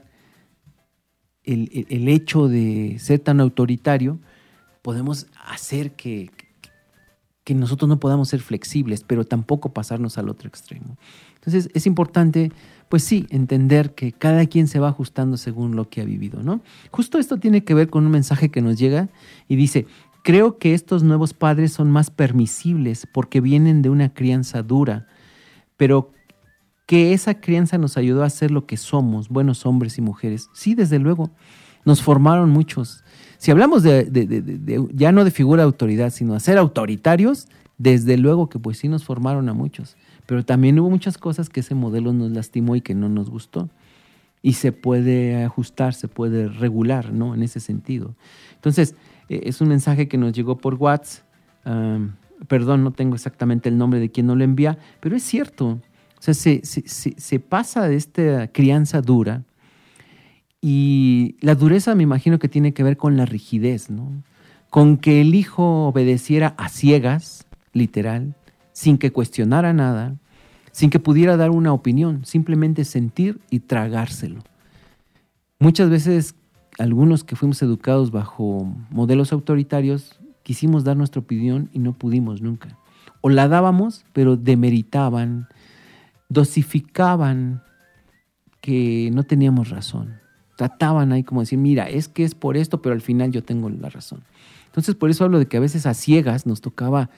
[SPEAKER 3] el, el, el hecho de ser tan autoritario, podemos hacer que, que nosotros no podamos ser flexibles, pero tampoco pasarnos al otro extremo. Entonces es importante, pues sí, entender que cada quien se va ajustando según lo que ha vivido, ¿no? Justo esto tiene que ver con un mensaje que nos llega y dice, creo que estos nuevos padres son más permisibles porque vienen de una crianza dura, pero que esa crianza nos ayudó a ser lo que somos, buenos hombres y mujeres. Sí, desde luego, nos formaron muchos. Si hablamos de, de, de, de, de ya no de figura de autoridad, sino de ser autoritarios, desde luego que pues sí nos formaron a muchos. Pero también hubo muchas cosas que ese modelo nos lastimó y que no nos gustó. Y se puede ajustar, se puede regular, ¿no? En ese sentido. Entonces, eh, es un mensaje que nos llegó por WhatsApp. Um, perdón, no tengo exactamente el nombre de quien nos lo envía, pero es cierto. O sea, se, se, se, se pasa de esta crianza dura y la dureza me imagino que tiene que ver con la rigidez, ¿no? Con que el hijo obedeciera a ciegas, literal, sin que cuestionara nada, sin que pudiera dar una opinión, simplemente sentir y tragárselo. Muchas veces, algunos que fuimos educados bajo modelos autoritarios, quisimos dar nuestra opinión y no pudimos nunca. O la dábamos, pero demeritaban, dosificaban que no teníamos razón. Trataban ahí como decir, mira, es que es por esto, pero al final yo tengo la razón. Entonces, por eso hablo de que a veces a ciegas nos tocaba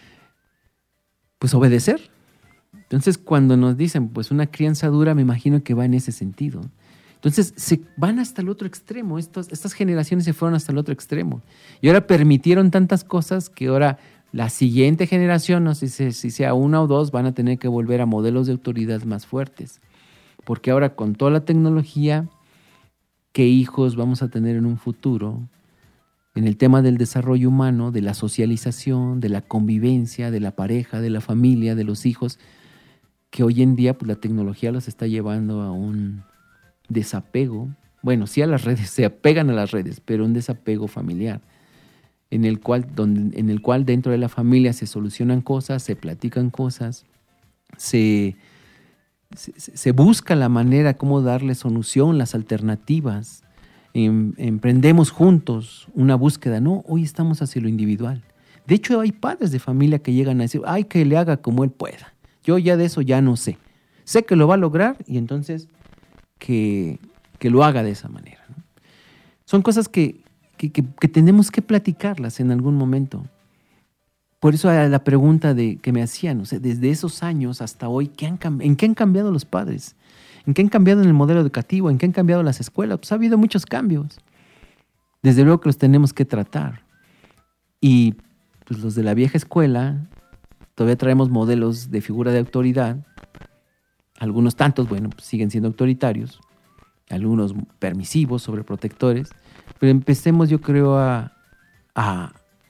[SPEAKER 3] pues obedecer. Entonces, cuando nos dicen, pues una crianza dura, me imagino que va en ese sentido. Entonces, se van hasta el otro extremo. Estos, estas generaciones se fueron hasta el otro extremo. Y ahora permitieron tantas cosas que ahora la siguiente generación, no sé si, si sea una o dos, van a tener que volver a modelos de autoridad más fuertes. Porque ahora con toda la tecnología, ¿qué hijos vamos a tener en un futuro? En el tema del desarrollo humano, de la socialización, de la convivencia, de la pareja, de la familia, de los hijos, que hoy en día pues, la tecnología los está llevando a un desapego. Bueno, sí a las redes, se apegan a las redes, pero un desapego familiar, en el cual, donde, en el cual dentro de la familia se solucionan cosas, se platican cosas, se, se, se busca la manera cómo darle solución, las alternativas. Emprendemos juntos una búsqueda. No, hoy estamos hacia lo individual. De hecho, hay padres de familia que llegan a decir, ay, que le haga como él pueda. Yo ya de eso ya no sé. Sé que lo va a lograr y entonces que, que lo haga de esa manera, ¿no? Son cosas que, que, que, que tenemos que platicarlas en algún momento. Por eso la pregunta de, que me hacían, o sea, desde esos años hasta hoy, ¿qué han, ¿en qué han cambiado los padres? ¿En qué han cambiado en el modelo educativo? ¿En qué han cambiado las escuelas? Pues ha habido muchos cambios. Desde luego que los tenemos que tratar. Y pues los de la vieja escuela, todavía traemos modelos de figura de autoridad. Algunos tantos, bueno, pues siguen siendo autoritarios. algunos permisivos, sobreprotectores, pero empecemos, yo creo, a, a,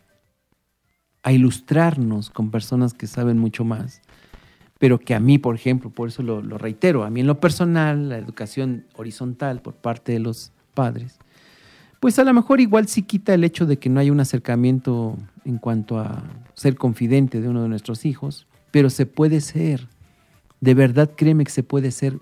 [SPEAKER 3] a ilustrarnos con personas que saben mucho más, pero que a mí, por ejemplo, por eso lo, lo reitero, a mí en lo personal, la educación horizontal por parte de los padres, pues a lo mejor igual sí quita el hecho de que no haya un acercamiento en cuanto a ser confidente de uno de nuestros hijos, pero se puede ser, de verdad créeme que se puede ser,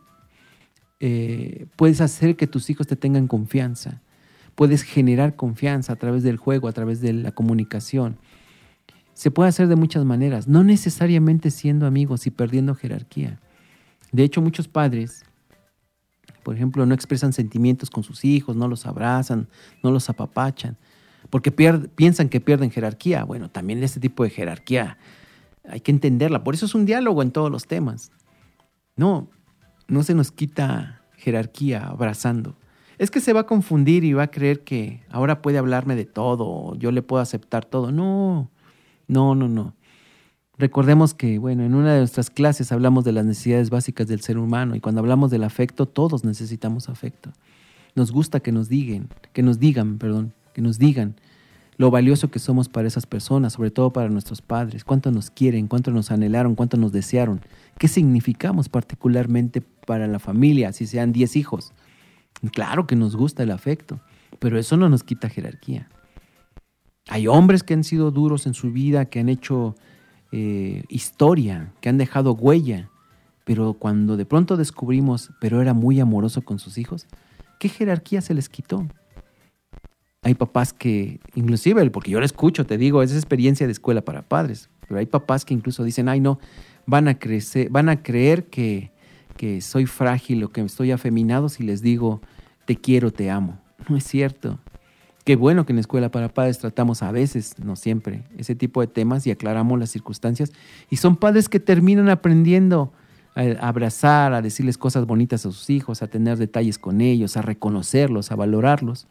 [SPEAKER 3] eh, puedes hacer que tus hijos te tengan confianza, puedes generar confianza a través del juego, a través de la comunicación. Se puede hacer de muchas maneras, no necesariamente siendo amigos y perdiendo jerarquía. De hecho, muchos padres, por ejemplo, no expresan sentimientos con sus hijos, no los abrazan, no los apapachan, porque pier- piensan que pierden jerarquía. Bueno, también este tipo de jerarquía hay que entenderla. Por eso es un diálogo en todos los temas. No, no se nos quita jerarquía abrazando. Es que se va a confundir y va a creer que ahora puede hablarme de todo, o yo le puedo aceptar todo. No, no, no, no. Recordemos que, bueno, en una de nuestras clases hablamos de las necesidades básicas del ser humano y cuando hablamos del afecto, todos necesitamos afecto. Nos gusta que nos digan, que nos digan, perdón, que nos digan lo valioso que somos para esas personas, sobre todo para nuestros padres, cuánto nos quieren, cuánto nos anhelaron, cuánto nos desearon, qué significamos particularmente para la familia, si sean diez hijos. Claro que nos gusta el afecto, pero eso no nos quita jerarquía. Hay hombres que han sido duros en su vida, que han hecho eh, historia, que han dejado huella, pero cuando de pronto descubrimos, pero era muy amoroso con sus hijos, ¿qué jerarquía se les quitó? Hay papás que, inclusive, porque yo lo escucho, te digo, es experiencia de escuela para padres, pero hay papás que incluso dicen, ay no, van a crecer, van a creer que, que soy frágil o que estoy afeminado si les digo, te quiero, te amo. No es cierto. Qué bueno que en Escuela para Padres tratamos a veces, no siempre, ese tipo de temas y aclaramos las circunstancias. Y son padres que terminan aprendiendo a abrazar, a decirles cosas bonitas a sus hijos, a tener detalles con ellos, a reconocerlos, a valorarlos.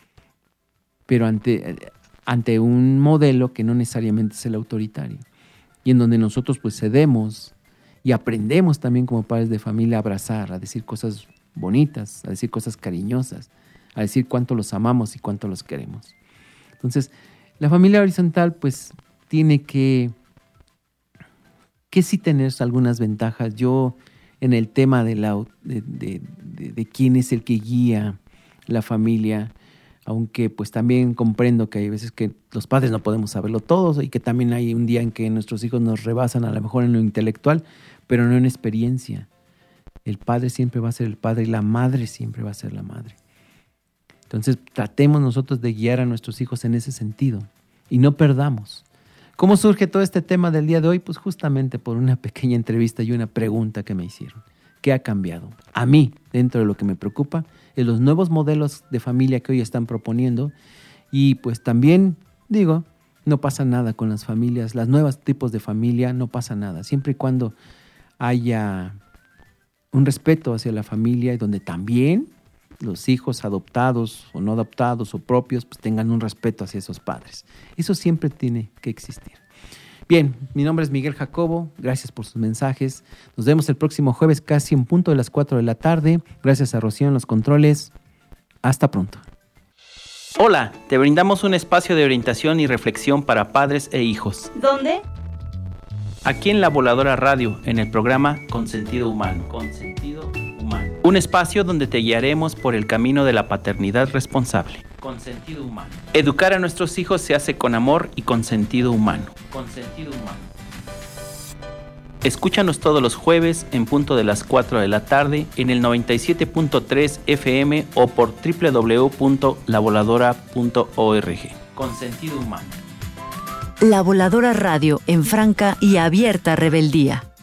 [SPEAKER 3] Pero ante, ante un modelo que no necesariamente es el autoritario. Y en donde nosotros pues cedemos y aprendemos también como padres de familia a abrazar, a decir cosas bonitas, a decir cosas cariñosas, a decir cuánto los amamos y cuánto los queremos. Entonces, la familia horizontal pues tiene que, que sí tener algunas ventajas. Yo en el tema de, la, de, de, de, de quién es el que guía la familia, aunque pues también comprendo que hay veces que los padres no podemos saberlo todo y que también hay un día en que nuestros hijos nos rebasan a lo mejor en lo intelectual, pero no en experiencia. El padre siempre va a ser el padre y la madre siempre va a ser la madre. Entonces tratemos nosotros de guiar a nuestros hijos en ese sentido y no perdamos. ¿Cómo surge todo este tema del día de hoy? Pues justamente por una pequeña entrevista y una pregunta que me hicieron. ¿Qué ha cambiado? A mí, dentro de lo que me preocupa, es los nuevos modelos de familia que hoy están proponiendo y pues también, digo, no pasa nada con las familias, los nuevos tipos de familia, no pasa nada, siempre y cuando haya un respeto hacia la familia y donde también los hijos adoptados o no adoptados o propios pues tengan un respeto hacia esos padres. Eso siempre tiene que existir. Bien, mi nombre es Miguel Jacobo, gracias por sus mensajes. Nos vemos el próximo jueves casi en punto de las cuatro de la tarde. Gracias a Rocío en los controles. Hasta pronto.
[SPEAKER 6] Hola, te brindamos un espacio de orientación y reflexión para padres e hijos.
[SPEAKER 1] ¿Dónde?
[SPEAKER 6] Aquí en La Voladora Radio, en el programa Con Sentido Humano. Con Sentido Humano. Un espacio donde te guiaremos por el camino de la paternidad responsable. Con sentido humano. Educar a nuestros hijos se hace con amor y con sentido humano. Con sentido humano. Escúchanos todos los jueves en punto de las cuatro de la tarde en el noventa y siete punto tres F M o por doble u doble u doble u punto la voladora punto org. Con sentido humano.
[SPEAKER 5] La Voladora Radio en franca y abierta rebeldía.